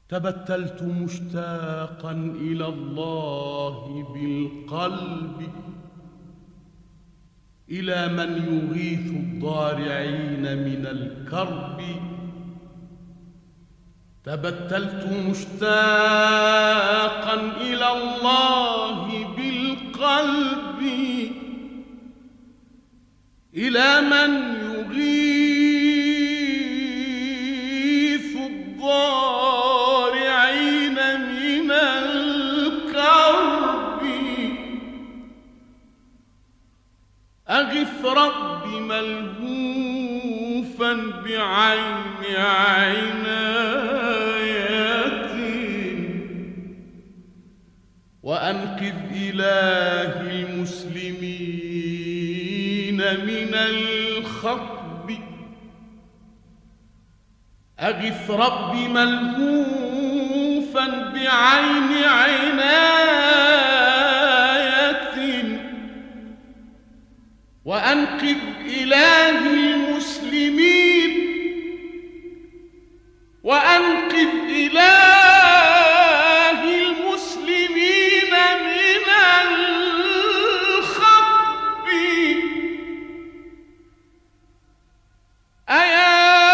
تبتلت مشتاقا إلى الله بالقلب، إلى من يغيث الضارعين من الكرب. تبتلت مشتاقا إلى الله بالقلب، إلى من يغيث الضارعين من الكرب. أغث رب ملهوفا بعين عناية، وأنقذ إلهي المسلمين من الخطب. أغث رب ملهوفا بعين عناية، وأنقذ إلهي المسلمين، وأنقذ إلهي المسلمين من الخطب. أيا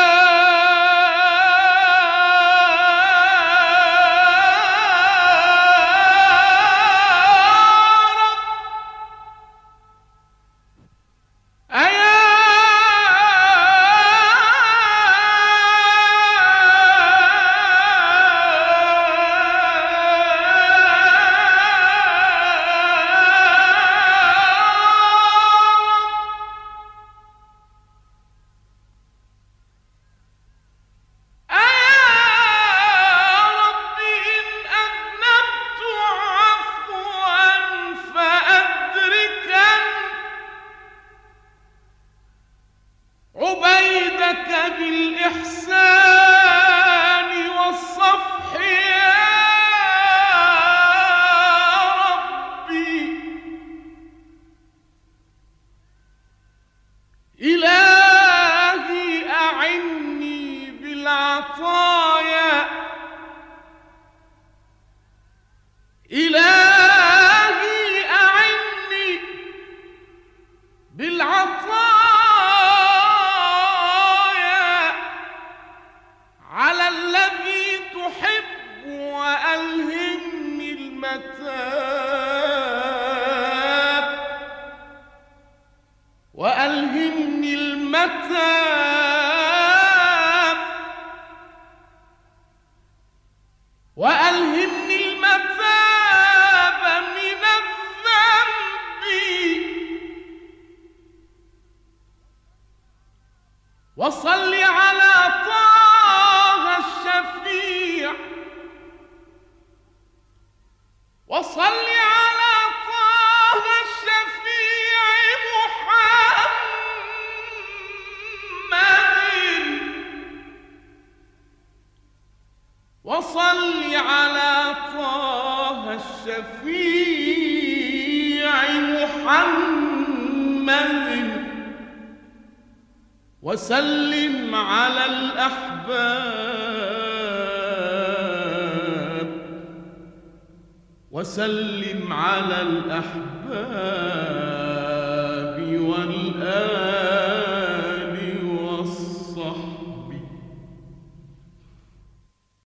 بالإحسان والصفح يا ربي. إلهي أعني بالعطايا، إلهي أعني بالعطايا على الذي تحب، وألهمني المتاب، وألهمني المتاب، وألهمني المتاب من الذنب. وصل على طه الشفيع، وصل على طه الشفيع محمد، وصل على طه الشفيع محمد، وسلم على الأحباب، وسلم على الأحباب.